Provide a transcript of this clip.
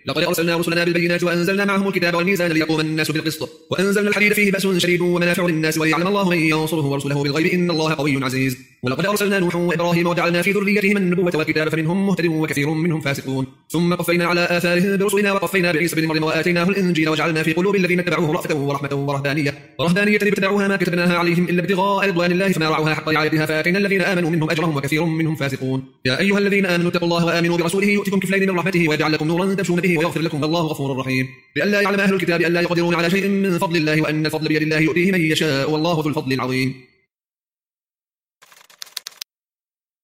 لقد أرسلنا رسلنا بالبينات وأنزلنا معهم الكتاب والميزان ليقوم الناس بالقسط وأنزلنا الحديد فيه بأس شديد ومنافع للناس وليعلم الله من ينصره ورسله بالغيب إن الله قوي عزيز. ولقد أرسلنا نوحا وإبراهيم وجعلنا في ذريتهم النبوة والكتاب فمنهم مهتد وكثير منهم فاسقون. ثم قفينا على آثارهم برسلنا وقفينا بعيسى بن مريم وآتيناه الإنجيل وجعلنا في قلوب الذين اتبعوه رأفة ورحمة ورهبانية ابتدعوها ما كتبناها عليهم إلا ابتغاء رضوان الله فما رعوها حق رعايتها فآتينا الذين آمنوا منهم أجرهم وكثير منهم فاسقون. يا أيها الذين آمنوا اتقوا الله وآمنوا برسوله يؤتكم كفلين من رحمته ويجعل لكم نورا تمشون به ويغفر لكم والله غفور رحيم. لئلا يعلم أهل الكتاب ألا يقدرون على شيء من فضل الله وأن الفضل بيد الله يؤتيه من يشاء والله ذو الفضل العظيم.